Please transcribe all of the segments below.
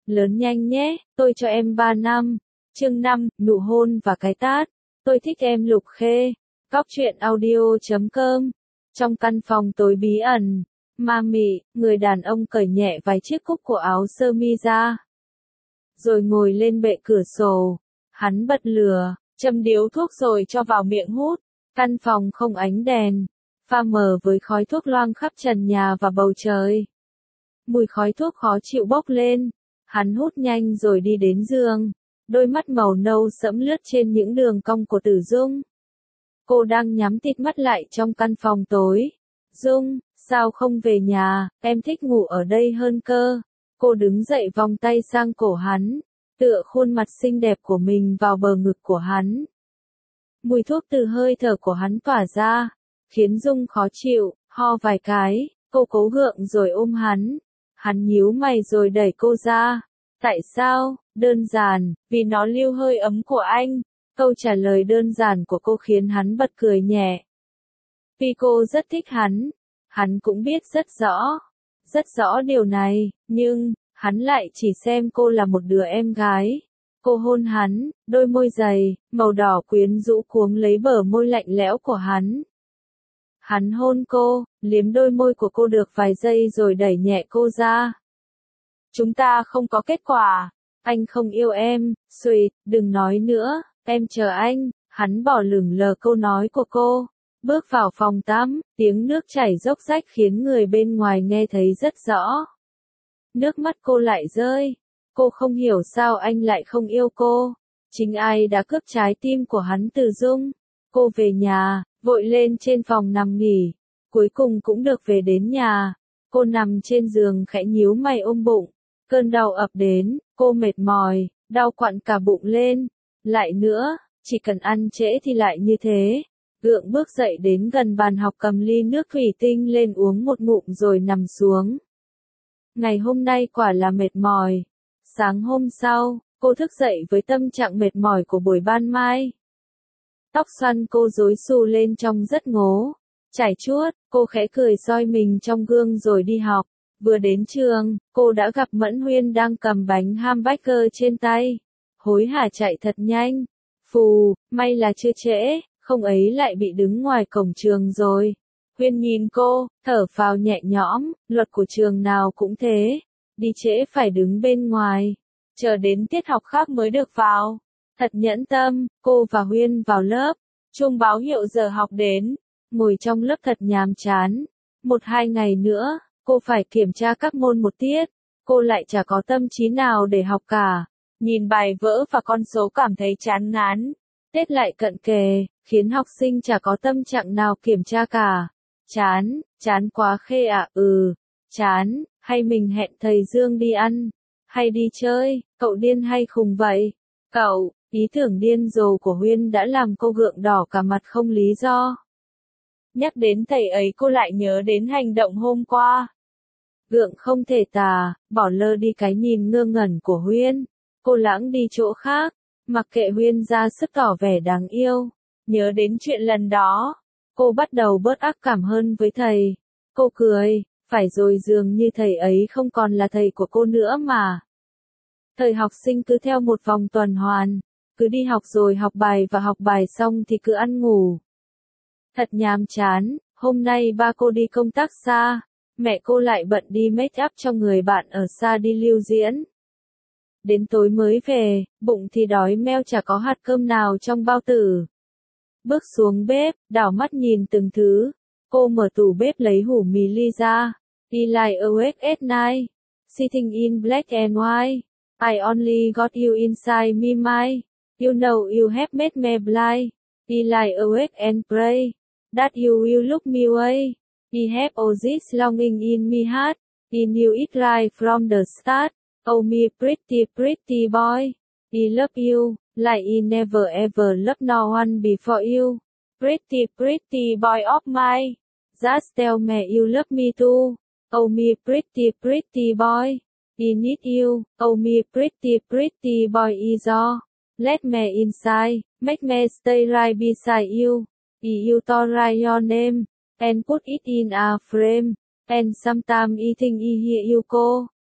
lớn nhanh nhé, tôi cho em 3 năm. Chương 5, nụ hôn và cái tát. Tôi thích em Lục Khê. Cóc truyện audio.com. Trong căn phòng tối bí ẩn, ma mị, người đàn ông cởi nhẹ vài chiếc cúc của áo sơ mi ra, rồi ngồi lên bệ cửa sổ. Hắn bật lửa, châm điếu thuốc rồi cho vào miệng hút. Căn phòng không ánh đèn, pha mờ với khói thuốc loang khắp trần nhà và bầu trời. Mùi khói thuốc khó chịu bốc lên. Hắn hút nhanh rồi đi đến giường. Đôi mắt màu nâu sẫm lướt trên những đường cong của Tử Dung. Cô đang nhắm tịt mắt lại trong căn phòng tối. Dung, sao không về nhà, em thích ngủ ở đây hơn cơ. Cô đứng dậy vòng tay sang cổ hắn, tựa khuôn mặt xinh đẹp của mình vào bờ ngực của hắn. Mùi thuốc từ hơi thở của hắn tỏa ra, khiến Dung khó chịu, ho vài cái, cô cố gượng rồi ôm hắn. Hắn nhíu mày rồi đẩy cô ra. Tại sao? Đơn giản, vì nó lưu hơi ấm của anh. Câu trả lời đơn giản của cô khiến hắn bật cười nhẹ. Vì cô rất thích hắn cũng biết rất rõ điều này, nhưng, hắn lại chỉ xem cô là một đứa em gái. Cô hôn hắn, đôi môi dày, màu đỏ quyến rũ cuống lấy bờ môi lạnh lẽo của hắn. Hắn hôn cô, liếm đôi môi của cô được vài giây rồi đẩy nhẹ cô ra. Chúng ta không có kết quả. Anh không yêu em, Sweet, đừng nói nữa, em chờ anh. Hắn bỏ lửng lờ câu nói của cô. Bước vào phòng tắm, tiếng nước chảy róc rách khiến người bên ngoài nghe thấy rất rõ. Nước mắt cô lại rơi. Cô không hiểu sao anh lại không yêu cô. Chính ai đã cướp trái tim của hắn từ Dung. Cô về nhà, vội lên trên phòng nằm nghỉ. Cuối cùng cũng được về đến nhà. Cô nằm trên giường khẽ nhíu mày ôm bụng. Cơn đau ập đến, cô mệt mỏi, đau quặn cả bụng lên. Lại nữa, chỉ cần ăn trễ thì lại như thế. Gượng bước dậy đến gần bàn học cầm ly nước thủy tinh lên uống một ngụm rồi nằm xuống. Ngày hôm nay quả là mệt mỏi. Sáng hôm sau, cô thức dậy với tâm trạng mệt mỏi của buổi ban mai. Tóc xoăn cô rối xù lên trông rất ngố. Chải chuốt, cô khẽ cười soi mình trong gương rồi đi học. Vừa đến trường, cô đã gặp Mẫn Huyên đang cầm bánh hamburger trên tay. Hối hả chạy thật nhanh. Phù, may là chưa trễ, không ấy lại bị đứng ngoài cổng trường rồi. Huyên nhìn cô, thở phào nhẹ nhõm, luật của trường nào cũng thế. Đi trễ phải đứng bên ngoài, chờ đến tiết học khác mới được vào. Thật nhẫn tâm, cô và Huyên vào lớp. Chuông báo hiệu giờ học đến. Ngồi trong lớp thật nhàm chán. 1-2 ngày nữa, cô phải kiểm tra các môn một tiết. Cô lại chả có tâm trí nào để học cả. Nhìn bài vỡ và con số cảm thấy chán ngán. Tết lại cận kề, khiến học sinh chả có tâm trạng nào kiểm tra cả. Chán quá Khê ạ. Chán, hay mình hẹn thầy Dương đi ăn, hay đi chơi, cậu điên hay khùng vậy? Cậu, ý tưởng điên rồ của Huyên đã làm cô gượng đỏ cả mặt không lý do. Nhắc đến thầy ấy cô lại nhớ đến hành động hôm qua. Gượng không thể tả, bỏ lơ đi cái nhìn ngơ ngẩn của Huyên. Cô lãng đi chỗ khác, mặc kệ Huyên ra sức tỏ vẻ đáng yêu. Nhớ đến chuyện lần đó, cô bắt đầu bớt ác cảm hơn với thầy. Cô cười, phải rồi dường như thầy ấy không còn là thầy của cô nữa mà. Thời học sinh cứ theo một vòng tuần hoàn, cứ đi học rồi học bài và học bài xong thì cứ ăn ngủ. Thật nhàm chán, hôm nay ba cô đi công tác xa, mẹ cô lại bận đi make up cho người bạn ở xa đi lưu diễn. Đến tối mới về, bụng thì đói meo chả có hạt cơm nào trong bao tử. Bước xuống bếp, đảo mắt nhìn từng thứ. Cô mở tủ bếp lấy hủ mì ly ra. I lie awake at night. Sitting in black and white. I only got you inside me mind. You know you have made me blind. I lie awake and pray that you will look me away. I have all this longing in me heart. I knew it right from the start. Oh me pretty boy. I love you, like I never ever loved no one before you. Pretty boy of mine. Just tell me you love me too. Oh me pretty boy. I need you. Oh me pretty boy is all. Let me inside, make me stay right beside you. You to write your name, and put it in a frame. And sometime I think I hear you call.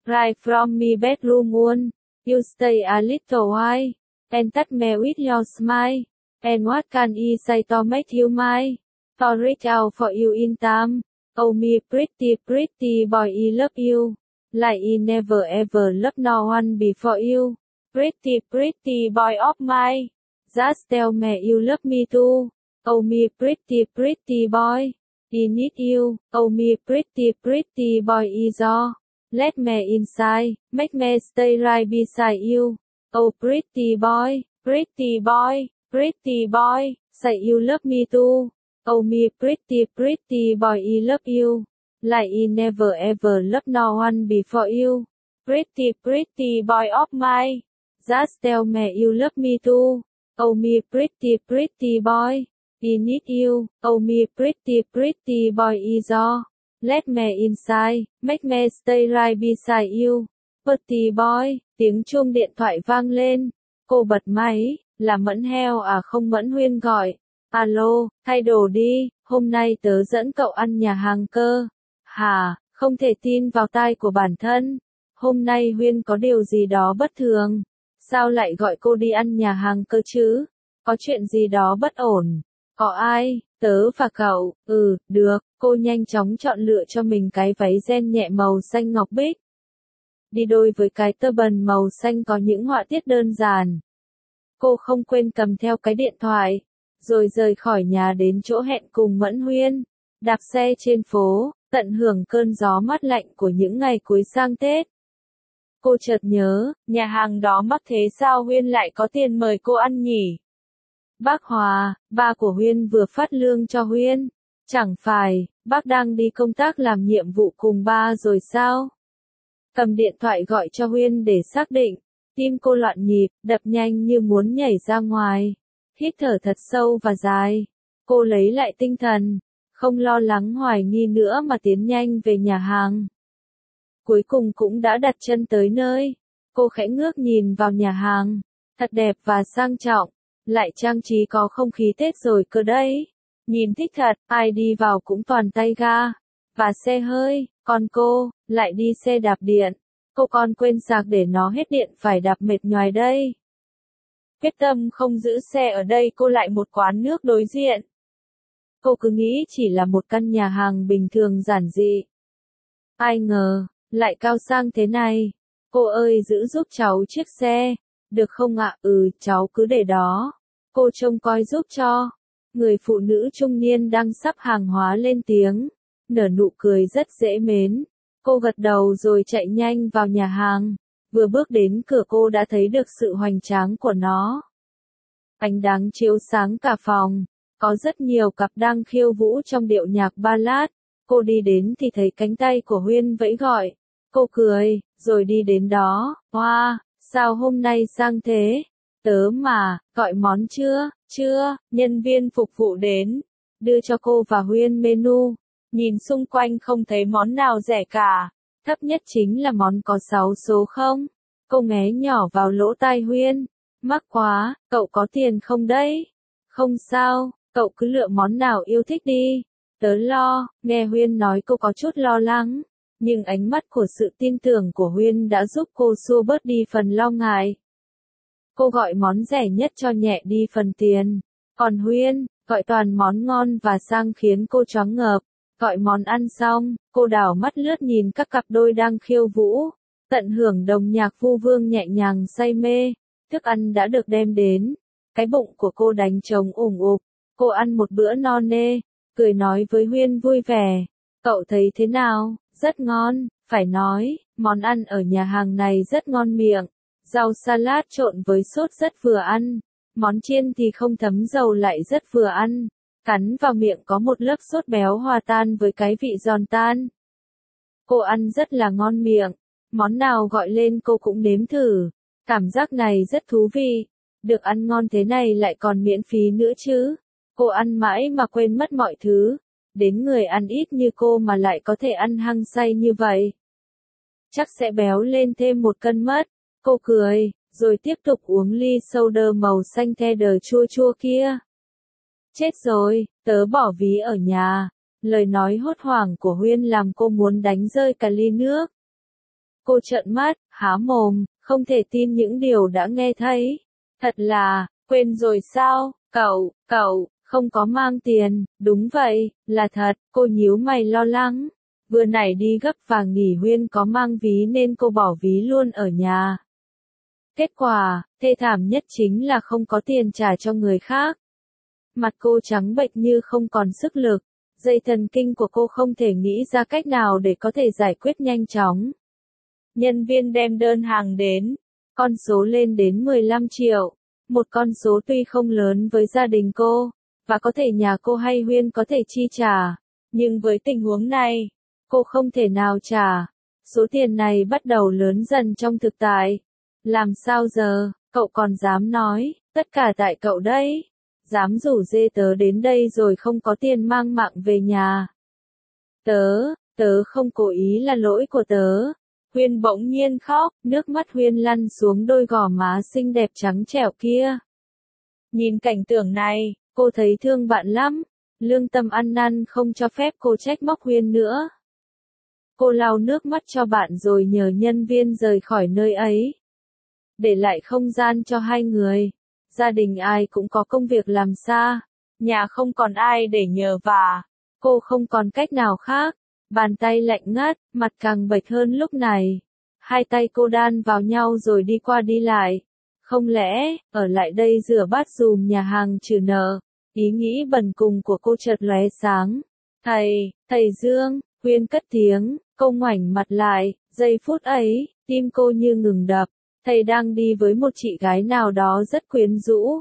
Right from me bedroom one. You stay a little while. And touch me with your smile. And what can I say to make you mine? To reach out for you in time. Oh me pretty pretty boy I love you. Like I never ever loved no one before you. Pretty pretty boy of mine. Just tell me you love me too. Oh me pretty pretty boy. I need you. Oh me pretty pretty boy is all. Let me inside. Make me stay right beside you. Oh pretty boy. Pretty boy. Pretty boy. Say you love me too. Oh me pretty pretty boy I love you. Like I never ever loved no one before you. Pretty pretty boy of mine. Just tell me you love me too. Oh me pretty pretty boy. I need you. Oh me pretty pretty boy is all. Let me inside. Make me stay right beside you. Pretty boy. Tiếng chuông điện thoại vang lên. Cô bật máy. Là Mẫn Heo à không Mẫn Huyên gọi. Alo, thay đồ đi, hôm nay tớ dẫn cậu ăn nhà hàng cơ. Hả, không thể tin vào tai của bản thân. Hôm nay Huyên có điều gì đó bất thường. Sao lại gọi cô đi ăn nhà hàng cơ chứ? Có chuyện gì đó bất ổn. Có ai? Tớ và cậu. Được, cô nhanh chóng chọn lựa cho mình cái váy ren nhẹ màu xanh ngọc bích. Đi đôi với cái tơ bần màu xanh có những họa tiết đơn giản. Cô không quên cầm theo cái điện thoại. Rồi rời khỏi nhà đến chỗ hẹn cùng Mẫn Huyên. Đạp xe trên phố, tận hưởng cơn gió mát lạnh của những ngày cuối sang Tết. Cô chợt nhớ, nhà hàng đó mắc thế sao Huyên lại có tiền mời cô ăn nhỉ? Bác Hòa, ba của Huyên vừa phát lương cho Huyên. Chẳng phải, bác đang đi công tác làm nhiệm vụ cùng ba rồi sao? Cầm điện thoại gọi cho Huyên để xác định. Tim cô loạn nhịp, đập nhanh như muốn nhảy ra ngoài. Hít thở thật sâu và dài. Cô lấy lại tinh thần. Không lo lắng hoài nghi nữa mà tiến nhanh về nhà hàng. Cuối cùng cũng đã đặt chân tới nơi. Cô khẽ ngước nhìn vào nhà hàng. Thật đẹp và sang trọng. Lại trang trí có không khí Tết rồi cơ đấy. Nhìn thích thật, ai đi vào cũng toàn tay ga. Và xe hơi, còn cô, lại đi xe đạp điện. Cô còn quên sạc để nó hết điện phải đạp mệt nhoài đây. Quyết tâm không giữ xe ở đây cô lại một quán nước đối diện. Cô cứ nghĩ chỉ là một căn nhà hàng bình thường giản dị. Ai ngờ, lại cao sang thế này. Cô ơi giữ giúp cháu chiếc xe. Được không ạ? Cháu cứ để đó. Cô trông coi giúp cho. Người phụ nữ trung niên đang sắp hàng hóa lên tiếng. Nở nụ cười rất dễ mến. Cô gật đầu rồi chạy nhanh vào nhà hàng. Vừa bước đến cửa cô đã thấy được sự hoành tráng của nó. Ánh đắng chiếu sáng cả phòng. Có rất nhiều cặp đang khiêu vũ trong điệu nhạc ballad. Cô đi đến thì thấy cánh tay của Huyên vẫy gọi. Cô cười, rồi đi đến đó. Wow, sao hôm nay sang thế? Tớ mà, gọi món chưa? Chưa, nhân viên phục vụ đến. Đưa cho cô và Huyên menu. Nhìn xung quanh không thấy món nào rẻ cả. Thấp nhất chính là món có 6 số không? Cô nghé nhỏ vào lỗ tai Huyên. Mắc quá, cậu có tiền không đấy? Không sao, cậu cứ lựa món nào yêu thích đi. Tớ lo, nghe Huyên nói cô có chút lo lắng. Nhưng ánh mắt của sự tin tưởng của Huyên đã giúp cô xua bớt đi phần lo ngại. Cô gọi món rẻ nhất cho nhẹ đi phần tiền. Còn Huyên, gọi toàn món ngon và sang khiến cô choáng ngợp. Gọi món ăn xong, cô đảo mắt lướt nhìn các cặp đôi đang khiêu vũ. Tận hưởng đồng nhạc vu vương nhẹ nhàng say mê. Thức ăn đã được đem đến. Cái bụng của cô đánh trống ủng ục. Cô ăn một bữa no nê. Cười nói với Huyên vui vẻ. Cậu thấy thế nào? Rất ngon, phải nói, món ăn ở nhà hàng này rất ngon miệng. Rau salad trộn với sốt rất vừa ăn. Món chiên thì không thấm dầu lại rất vừa ăn. Cắn vào miệng có một lớp sốt béo hòa tan với cái vị giòn tan. Cô ăn rất là ngon miệng. Món nào gọi lên cô cũng nếm thử. Cảm giác này rất thú vị. Được ăn ngon thế này lại còn miễn phí nữa chứ. Cô ăn mãi mà quên mất mọi thứ. Đến người ăn ít như cô mà lại có thể ăn hăng say như vậy. Chắc sẽ béo lên thêm 1 cân mất. Cô cười, rồi tiếp tục uống ly soda màu xanh cheddar chua chua kia. Chết rồi, tớ bỏ ví ở nhà. Lời nói hốt hoảng của Huyên làm cô muốn đánh rơi cả ly nước. Cô trợn mắt, há mồm, không thể tin những điều đã nghe thấy. Thật là, quên rồi sao, cậu, không có mang tiền, đúng vậy, là thật, cô nhíu mày lo lắng. Vừa nãy đi gấp và nghỉ Huyên có mang ví nên cô bỏ ví luôn ở nhà. Kết quả, thê thảm nhất chính là không có tiền trả cho người khác. Mặt cô trắng bệch như không còn sức lực, dây thần kinh của cô không thể nghĩ ra cách nào để có thể giải quyết nhanh chóng. Nhân viên đem đơn hàng đến, con số lên đến 15 triệu, một con số tuy không lớn với gia đình cô, và có thể nhà cô hay Huyên có thể chi trả, nhưng với tình huống này, cô không thể nào trả. Số tiền này bắt đầu lớn dần trong thực tại. Làm sao giờ, cậu còn dám nói, tất cả tại cậu đấy. Dám rủ dê tớ đến đây rồi không có tiền mang mạng về nhà. Tớ không cố ý, là lỗi của tớ. Huyên bỗng nhiên khóc, nước mắt Huyên lăn xuống đôi gò má xinh đẹp trắng trẻo kia. Nhìn cảnh tượng này, cô thấy thương bạn lắm. Lương tâm ăn năn không cho phép cô trách móc Huyên nữa. Cô lau nước mắt cho bạn rồi nhờ nhân viên rời khỏi nơi ấy. Để lại không gian cho hai người. Gia đình ai cũng có công việc làm xa. Nhà không còn ai để nhờ vả. Cô không còn cách nào khác. Bàn tay lạnh ngắt, mặt càng bệch hơn lúc này. Hai tay cô đan vào nhau rồi đi qua đi lại. Không lẽ, ở lại đây rửa bát dùm nhà hàng trừ nợ. Ý nghĩ bần cùng của cô chợt lóe sáng. Thầy Dương, Huyên cất tiếng, cô ngoảnh mặt lại, giây phút ấy, tim cô như ngừng đập. Thầy đang đi với một chị gái nào đó rất quyến rũ.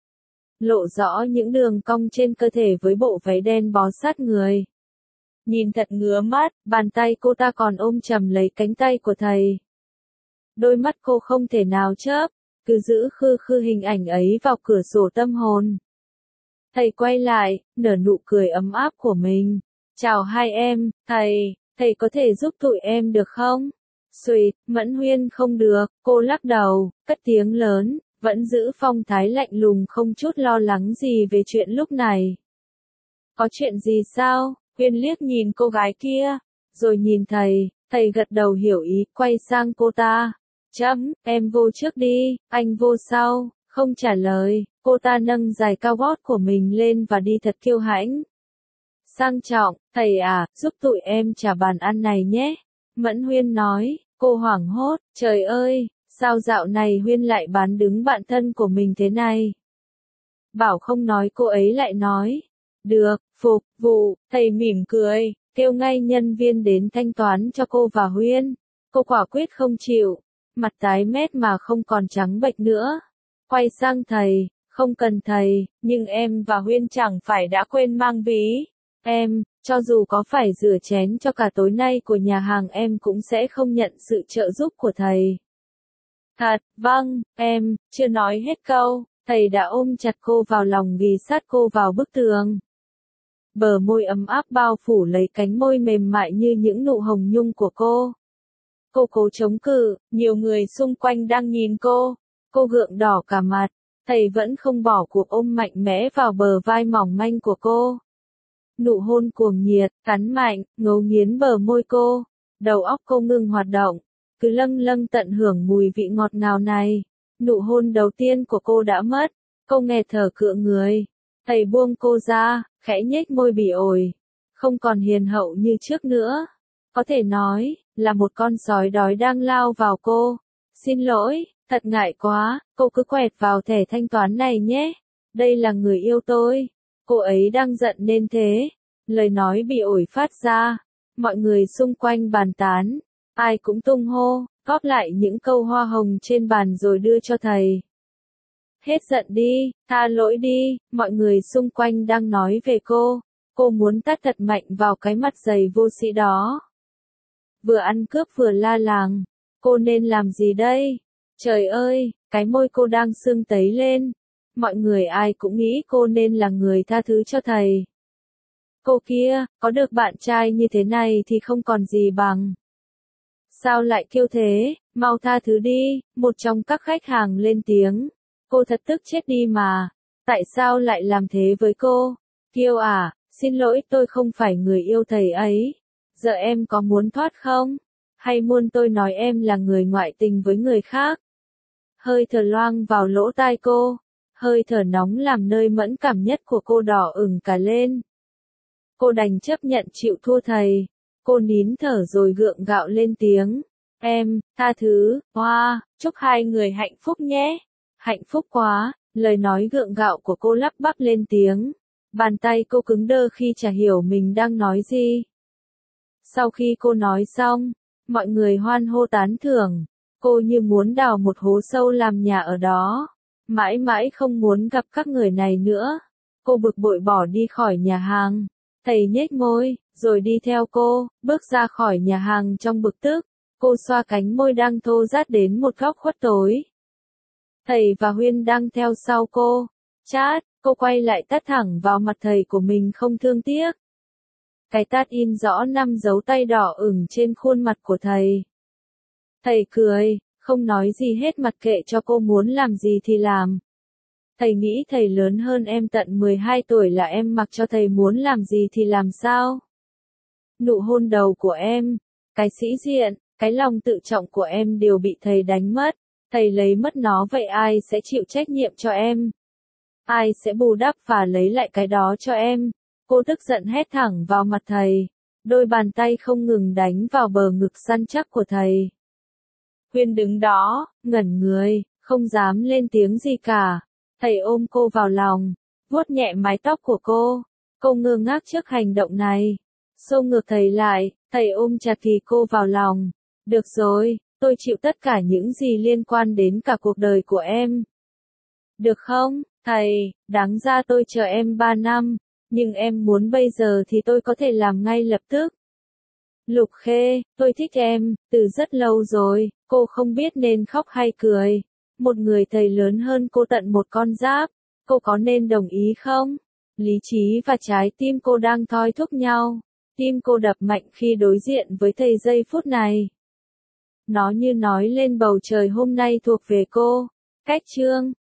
Lộ rõ những đường cong trên cơ thể với bộ váy đen bó sát người. Nhìn thật ngứa mắt, bàn tay cô ta còn ôm chầm lấy cánh tay của thầy. Đôi mắt cô không thể nào chớp, cứ giữ khư khư hình ảnh ấy vào cửa sổ tâm hồn. Thầy quay lại, nở nụ cười ấm áp của mình. Chào hai em, thầy có thể giúp tụi em được không? Xuyệt, Mẫn Huyên không được, cô lắc đầu, cất tiếng lớn, vẫn giữ phong thái lạnh lùng không chút lo lắng gì về chuyện lúc này. Có chuyện gì sao? Huyên liếc nhìn cô gái kia, rồi nhìn thầy gật đầu hiểu ý, quay sang cô ta. Em vô trước đi, anh vô sau, không trả lời, cô ta nâng giày cao gót của mình lên và đi thật kiêu hãnh. Sang trọng, thầy à, giúp tụi em trả bàn ăn này nhé. Mẫn Huyên nói, cô hoảng hốt, trời ơi, sao dạo này Huyên lại bán đứng bạn thân của mình thế này? Bảo không nói cô ấy lại nói. Được, phục vụ, thầy mỉm cười, kêu ngay nhân viên đến thanh toán cho cô và Huyên. Cô quả quyết không chịu, mặt tái mét mà không còn trắng bệch nữa. Quay sang thầy, không cần thầy, nhưng em và Huyên chẳng phải đã quên mang ví. Em, cho dù có phải rửa chén cho cả tối nay của nhà hàng em cũng sẽ không nhận sự trợ giúp của thầy. Thật, vâng, em, chưa nói hết câu, thầy đã ôm chặt cô vào lòng ghì sát cô vào bức tường. Bờ môi ấm áp bao phủ lấy cánh môi mềm mại như những nụ hồng nhung của cô. Cô cố chống cự, nhiều người xung quanh đang nhìn cô. Cô gượng đỏ cả mặt, thầy vẫn không bỏ cuộc ôm mạnh mẽ vào bờ vai mỏng manh của cô. Nụ hôn cuồng nhiệt, cắn mạnh, ngấu nghiến bờ môi cô. Đầu óc cô ngừng hoạt động, cứ lâng lâng tận hưởng mùi vị ngọt ngào này. Nụ hôn đầu tiên của cô đã mất, cô nghẹt thở cựa người. Thầy buông cô ra, khẽ nhếch môi bỉ ổi. Không còn hiền hậu như trước nữa. Có thể nói, là một con sói đói đang lao vào cô. Xin lỗi, thật ngại quá, cô cứ quẹt vào thẻ thanh toán này nhé. Đây là người yêu tôi. Cô ấy đang giận nên thế. Lời nói bị ổi phát ra. Mọi người xung quanh bàn tán. Ai cũng tung hô, góp lại những câu hoa hồng trên bàn rồi đưa cho thầy. Hết giận đi, tha lỗi đi, mọi người xung quanh đang nói về cô. Cô muốn tát thật mạnh vào cái mặt dày vô sĩ đó. Vừa ăn cướp vừa la làng. Cô nên làm gì đây? Trời ơi, cái môi cô đang sưng tấy lên. Mọi người ai cũng nghĩ cô nên là người tha thứ cho thầy. Cô kia, có được bạn trai như thế này thì không còn gì bằng. Sao lại kêu thế, mau tha thứ đi, một trong các khách hàng lên tiếng. Cô thật tức chết đi mà. Tại sao lại làm thế với cô? Kiêu à, xin lỗi tôi không phải người yêu thầy ấy. Giờ em có muốn thoát không? Hay muốn tôi nói em là người ngoại tình với người khác? Hơi thở loang vào lỗ tai cô. Hơi thở nóng làm nơi mẫn cảm nhất của cô đỏ ửng cả lên. Cô đành chấp nhận chịu thua thầy. Cô nín thở rồi gượng gạo lên tiếng. Em, tha thứ, hoa, chúc hai người hạnh phúc nhé. Hạnh phúc quá, lời nói gượng gạo của cô lắp bắp lên tiếng. Bàn tay cô cứng đơ khi chả hiểu mình đang nói gì. Sau khi cô nói xong, mọi người hoan hô tán thưởng. Cô như muốn đào một hố sâu làm nhà ở đó. Mãi mãi không muốn gặp các người này nữa. Cô bực bội bỏ đi khỏi nhà hàng. Thầy nhếch môi, rồi đi theo cô, bước ra khỏi nhà hàng trong bực tức. Cô xoa cánh môi đang thô rát đến một góc khuất tối. Thầy và Huyên đang theo sau cô. Chát, cô quay lại tát thẳng vào mặt thầy của mình không thương tiếc. Cái tát in rõ 5 dấu tay đỏ ửng trên khuôn mặt của thầy. Thầy cười, không nói gì hết mặc kệ cho cô muốn làm gì thì làm. Thầy nghĩ thầy lớn hơn em tận 12 tuổi là em mặc cho thầy muốn làm gì thì làm sao? Nụ hôn đầu của em, cái sĩ diện, cái lòng tự trọng của em đều bị thầy đánh mất. Thầy lấy mất nó vậy ai sẽ chịu trách nhiệm cho em? Ai sẽ bù đắp và lấy lại cái đó cho em? Cô tức giận hét thẳng vào mặt thầy. Đôi bàn tay không ngừng đánh vào bờ ngực săn chắc của thầy. Huyên đứng đó, ngẩn người, không dám lên tiếng gì cả. Thầy ôm cô vào lòng, vuốt nhẹ mái tóc của cô. Cô ngơ ngác trước hành động này. Xô ngược thầy lại, thầy ôm chặt Kỳ cô vào lòng. Được rồi, tôi chịu tất cả những gì liên quan đến cả cuộc đời của em. Được không, thầy, đáng ra tôi chờ em 3 năm, nhưng em muốn bây giờ thì tôi có thể làm ngay lập tức. Lục Khê, tôi thích em, từ rất lâu rồi, cô không biết nên khóc hay cười. Một người thầy lớn hơn cô tận một con giáp, cô có nên đồng ý không? Lý trí và trái tim cô đang thoi thúc nhau. Tim cô đập mạnh khi đối diện với thầy giây phút này. Nó như nói lên bầu trời hôm nay thuộc về cô. Cách chương